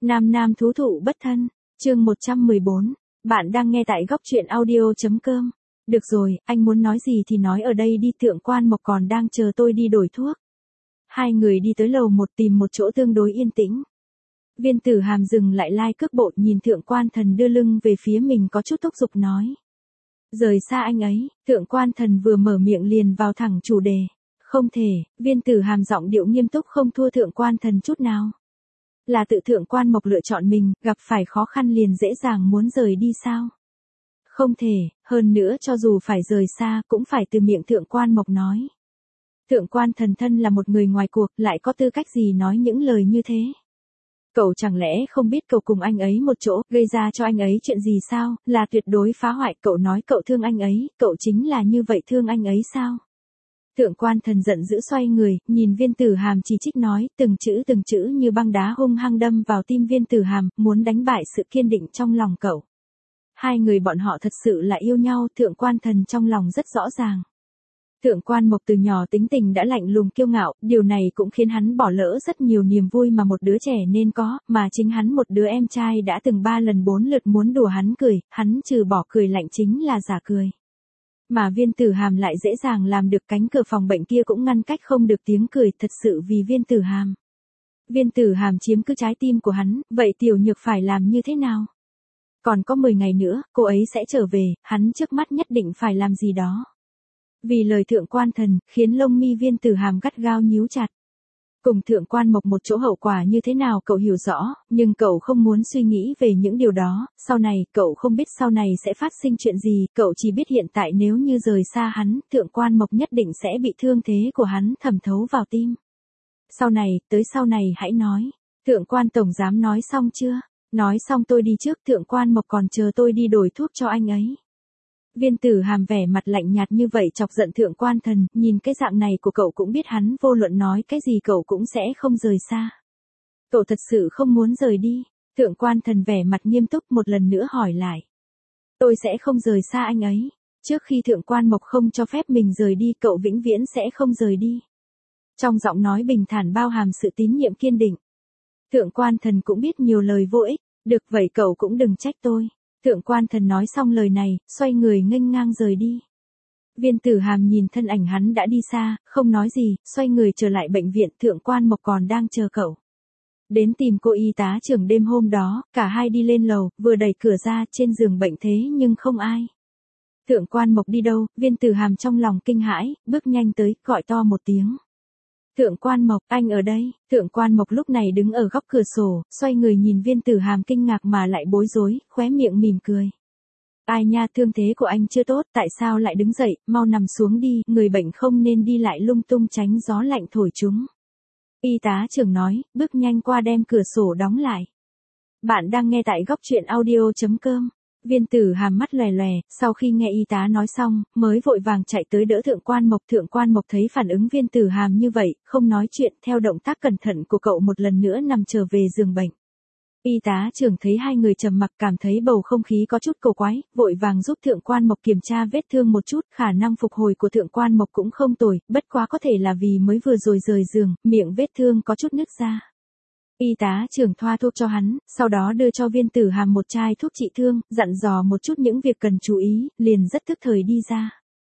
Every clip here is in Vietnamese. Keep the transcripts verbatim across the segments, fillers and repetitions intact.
Nam nam thú thụ bất thân, chương một trăm mười bốn. Bạn đang nghe tại góc truyện audio.com. Được rồi, anh muốn nói gì thì nói ở đây đi, Thượng Quan Mộc còn đang chờ tôi đi đổi thuốc. Hai người đi tới lầu một tìm một chỗ tương đối yên tĩnh. Viên Tử Hàm dừng lại lai cước bộ, nhìn Thượng Quan Thần đưa lưng về phía mình có chút thúc giục nói. Rời xa anh ấy, Thượng Quan Thần vừa mở miệng liền vào thẳng chủ đề. Không thể, Viên Tử Hàm giọng điệu nghiêm túc không thua Thượng Quan Thần chút nào. Là tự Thượng Quan Mộc lựa chọn mình, gặp phải khó khăn liền dễ dàng muốn rời đi sao? Không thể, hơn nữa cho dù phải rời xa cũng phải từ miệng Thượng Quan Mộc nói. Thượng Quan Thần thân là một người ngoài cuộc, lại có tư cách gì nói những lời như thế? Cậu chẳng lẽ không biết cậu cùng anh ấy một chỗ, gây ra cho anh ấy chuyện gì sao, là tuyệt đối phá hoại, cậu nói cậu thương anh ấy, cậu chính là như vậy thương anh ấy sao? Thượng Quan Thần giận dữ xoay người, nhìn Viên Tử Hàm chỉ trích nói, từng chữ từng chữ như băng đá hung hăng đâm vào tim Viên Tử Hàm, muốn đánh bại sự kiên định trong lòng cậu. Hai người bọn họ thật sự là yêu nhau, Thượng Quan Thần trong lòng rất rõ ràng. Thượng Quan Mộc từ nhỏ tính tình đã lạnh lùng kiêu ngạo, điều này cũng khiến hắn bỏ lỡ rất nhiều niềm vui mà một đứa trẻ nên có, mà chính hắn một đứa em trai đã từng ba lần bốn lượt muốn đùa hắn cười, hắn trừ bỏ cười lạnh chính là giả cười. Mà Viên Tử Hàm lại dễ dàng làm được, cánh cửa phòng bệnh kia cũng ngăn cách không được tiếng cười, thật sự vì Viên Tử Hàm. Viên Tử Hàm chiếm cứ trái tim của hắn, vậy Tiểu Nhược phải làm như thế nào? Còn có mười ngày nữa, cô ấy sẽ trở về, hắn trước mắt nhất định phải làm gì đó. Vì lời Thượng Quan Thần, khiến lông mi Viên Tử Hàm gắt gao nhíu chặt. Cùng Thượng Quan Mộc một chỗ hậu quả như thế nào cậu hiểu rõ, nhưng cậu không muốn suy nghĩ về những điều đó, sau này, cậu không biết sau này sẽ phát sinh chuyện gì, cậu chỉ biết hiện tại nếu như rời xa hắn, Thượng Quan Mộc nhất định sẽ bị thương thế của hắn thẩm thấu vào tim. Sau này, tới sau này hãy nói. Thượng Quan Tổng Giám nói xong chưa? Nói xong tôi đi trước, Thượng Quan Mộc còn chờ tôi đi đổi thuốc cho anh ấy. Viên Tử Hàm vẻ mặt lạnh nhạt như vậy chọc giận Thượng Quan Thần, nhìn cái dạng này của cậu cũng biết hắn vô luận nói cái gì cậu cũng sẽ không rời xa. Cậu thật sự không muốn rời đi. Thượng Quan Thần vẻ mặt nghiêm túc một lần nữa hỏi lại. Tôi sẽ không rời xa anh ấy. Trước khi Thượng Quan Mộc không cho phép mình rời đi, cậu vĩnh viễn sẽ không rời đi. Trong giọng nói bình thản bao hàm sự tín nhiệm kiên định. Thượng Quan Thần cũng biết nhiều lời vô ích, được vậy cậu cũng đừng trách tôi. Thượng Quan Thần nói xong lời này, xoay người nghênh ngang rời đi. Viên Tử Hàm nhìn thân ảnh hắn đã đi xa, không nói gì, xoay người trở lại bệnh viện, Thượng Quan Mộc còn đang chờ cậu. Đến tìm cô y tá trưởng đêm hôm đó, cả hai đi lên lầu, vừa đẩy cửa ra, trên giường bệnh thế nhưng không ai. Thượng Quan Mộc đi đâu? Viên Tử Hàm trong lòng kinh hãi, bước nhanh tới, gọi to một tiếng. Thượng Quan Mộc, anh ở đây. Thượng Quan Mộc lúc này đứng ở góc cửa sổ, xoay người nhìn Viên Tử Hàm kinh ngạc mà lại bối rối, khóe miệng mỉm cười. Ai nha, thương thế của anh chưa tốt, tại sao lại đứng dậy, mau nằm xuống đi, người bệnh không nên đi lại lung tung tránh gió lạnh thổi chúng. Y tá trưởng nói, bước nhanh qua đem cửa sổ đóng lại. Bạn đang nghe tại góc truyện audio.com. Viên Tử Hàm mắt lòe lòe, sau khi nghe y tá nói xong, mới vội vàng chạy tới đỡ Thượng Quan Mộc. Thượng Quan Mộc thấy phản ứng Viên Tử Hàm như vậy, không nói chuyện, theo động tác cẩn thận của cậu một lần nữa nằm trở về giường bệnh. Y tá trưởng thấy hai người trầm mặc, cảm thấy bầu không khí có chút cổ quái, vội vàng giúp Thượng Quan Mộc kiểm tra vết thương một chút, khả năng phục hồi của Thượng Quan Mộc cũng không tồi, bất quá có thể là vì mới vừa rồi rời giường, miệng vết thương có chút nứt ra. Y tá trưởng thoa thuốc cho hắn, sau đó đưa cho Viên Tử Hàm một chai thuốc trị thương, dặn dò một chút những việc cần chú ý, liền rất tức thời đi ra.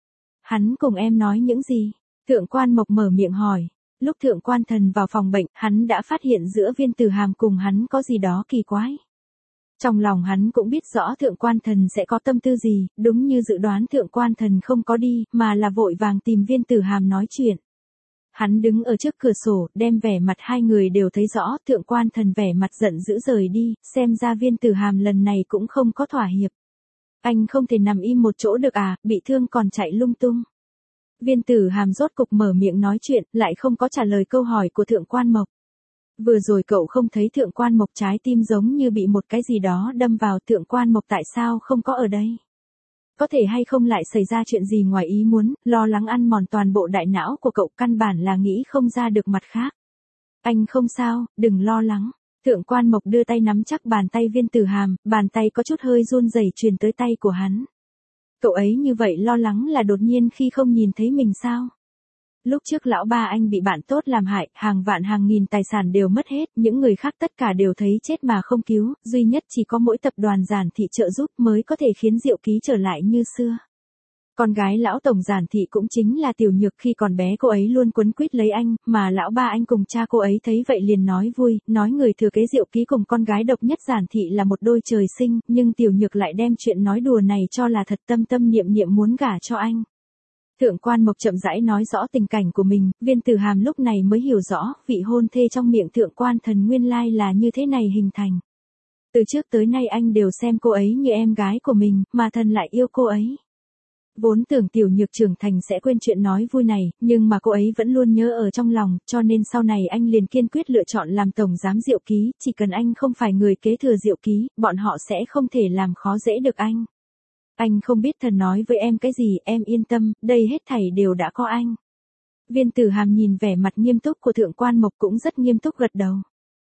Hắn cùng em nói những gì? Thượng Quan Mộc mở miệng hỏi. Lúc Thượng Quan Thần vào phòng bệnh, hắn đã phát hiện giữa Viên Tử Hàm cùng hắn có gì đó kỳ quái. Trong lòng hắn cũng biết rõ Thượng Quan Thần sẽ có tâm tư gì, đúng như dự đoán Thượng Quan Thần không có đi, mà là vội vàng tìm Viên Tử Hàm nói chuyện. Hắn đứng ở trước cửa sổ, đem vẻ mặt hai người đều thấy rõ, Thượng Quan Thần vẻ mặt giận dữ rời đi, xem ra Viên Tử Hàm lần này cũng không có thỏa hiệp. Anh không thể nằm im một chỗ được à, bị thương còn chạy lung tung. Viên Tử Hàm rốt cục mở miệng nói chuyện, lại không có trả lời câu hỏi của Thượng Quan Mộc. Vừa rồi cậu không thấy Thượng Quan Mộc trái tim giống như bị một cái gì đó đâm vào, Thượng Quan Mộc tại sao không có ở đây? Có thể hay không lại xảy ra chuyện gì ngoài ý muốn, lo lắng ăn mòn toàn bộ đại não của cậu, căn bản là nghĩ không ra được mặt khác. Anh không sao, đừng lo lắng. Thượng Quan Mộc đưa tay nắm chắc bàn tay Viên Tử Hàm, bàn tay có chút hơi run rẩy truyền tới tay của hắn. Cậu ấy như vậy lo lắng là đột nhiên khi không nhìn thấy mình sao? Lúc trước lão ba anh bị bạn tốt làm hại, hàng vạn hàng nghìn tài sản đều mất hết, những người khác tất cả đều thấy chết mà không cứu, duy nhất chỉ có mỗi tập đoàn Giản Thị trợ giúp mới có thể khiến Diệu Ký trở lại như xưa. Con gái lão tổng Giản Thị cũng chính là Tiểu Nhược, khi còn bé cô ấy luôn quấn quýt lấy anh, mà lão ba anh cùng cha cô ấy thấy vậy liền nói vui, nói người thừa kế Diệu Ký cùng con gái độc nhất Giản Thị là một đôi trời sinh, nhưng Tiểu Nhược lại đem chuyện nói đùa này cho là thật, tâm tâm niệm niệm muốn gả cho anh. Thượng quan Mộc chậm rãi nói rõ tình cảnh của mình, Viên Tử Hàm lúc này mới hiểu rõ, vị hôn thê trong miệng Thượng quan Thần nguyên lai là như thế này hình thành. Từ trước tới nay anh đều xem cô ấy như em gái của mình, mà Thần lại yêu cô ấy. Vốn tưởng Tiểu Nhược trưởng thành sẽ quên chuyện nói vui này, nhưng mà cô ấy vẫn luôn nhớ ở trong lòng, cho nên sau này anh liền kiên quyết lựa chọn làm tổng giám Diệu Ký, chỉ cần anh không phải người kế thừa Diệu Ký, bọn họ sẽ không thể làm khó dễ được anh. Anh không biết Thần nói với em cái gì, em yên tâm, đây hết thảy đều đã có anh. Viên Tử Hàm nhìn vẻ mặt nghiêm túc của Thượng quan Mộc cũng rất nghiêm túc gật đầu.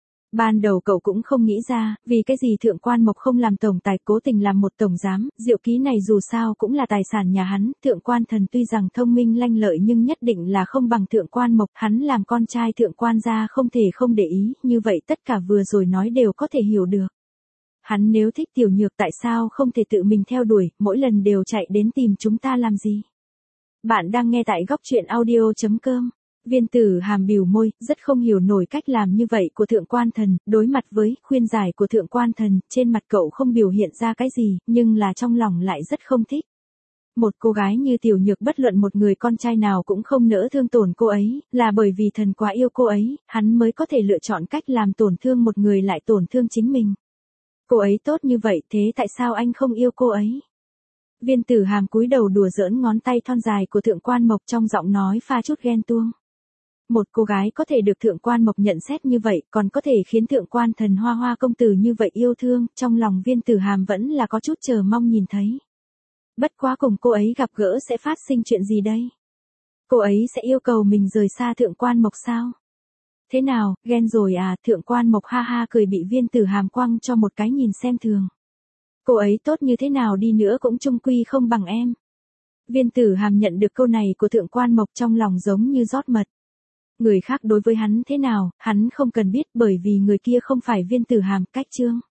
Ban đầu cậu cũng không nghĩ ra, vì cái gì Thượng quan Mộc không làm tổng tài cố tình làm một tổng giám, Diệu Ký này dù sao cũng là tài sản nhà hắn, Thượng quan Thần tuy rằng thông minh lanh lợi nhưng nhất định là không bằng Thượng quan Mộc, hắn làm con trai Thượng quan gia không thể không để ý, như vậy tất cả vừa rồi nói đều có thể hiểu được. Hắn nếu thích Tiểu Nhược tại sao không thể tự mình theo đuổi, mỗi lần đều chạy đến tìm chúng ta làm gì? Bạn đang nghe tại góc truyện audio chấm com. Viên Tử Hàm bĩu môi, rất không hiểu nổi cách làm như vậy của Thượng quan Thần, đối mặt với khuyên giải của Thượng quan Thần, trên mặt cậu không biểu hiện ra cái gì, nhưng là trong lòng lại rất không thích. Một cô gái như Tiểu Nhược bất luận một người con trai nào cũng không nỡ thương tổn cô ấy, là bởi vì Thần quá yêu cô ấy, hắn mới có thể lựa chọn cách làm tổn thương một người lại tổn thương chính mình. Cô ấy tốt như vậy, thế tại sao anh không yêu cô ấy? Viên Tử Hàm cúi đầu đùa giỡn ngón tay thon dài của Thượng quan Mộc, trong giọng nói pha chút ghen tuông. Một cô gái có thể được Thượng quan Mộc nhận xét như vậy, còn có thể khiến Thượng quan Thần Hoa Hoa công tử như vậy yêu thương, trong lòng Viên Tử Hàm vẫn là có chút chờ mong nhìn thấy. Bất quá cùng cô ấy gặp gỡ sẽ phát sinh chuyện gì đây? Cô ấy sẽ yêu cầu mình rời xa Thượng quan Mộc sao? Thế nào, ghen rồi à? Thượng quan Mộc ha ha cười, bị Viên Tử Hàm quăng cho một cái nhìn xem thường. Cô ấy tốt như thế nào đi nữa cũng chung quy không bằng em. Viên Tử Hàm nhận được câu này của Thượng quan Mộc trong lòng giống như rót mật. Người khác đối với hắn thế nào, hắn không cần biết, bởi vì người kia không phải Viên Tử Hàm, cách chương.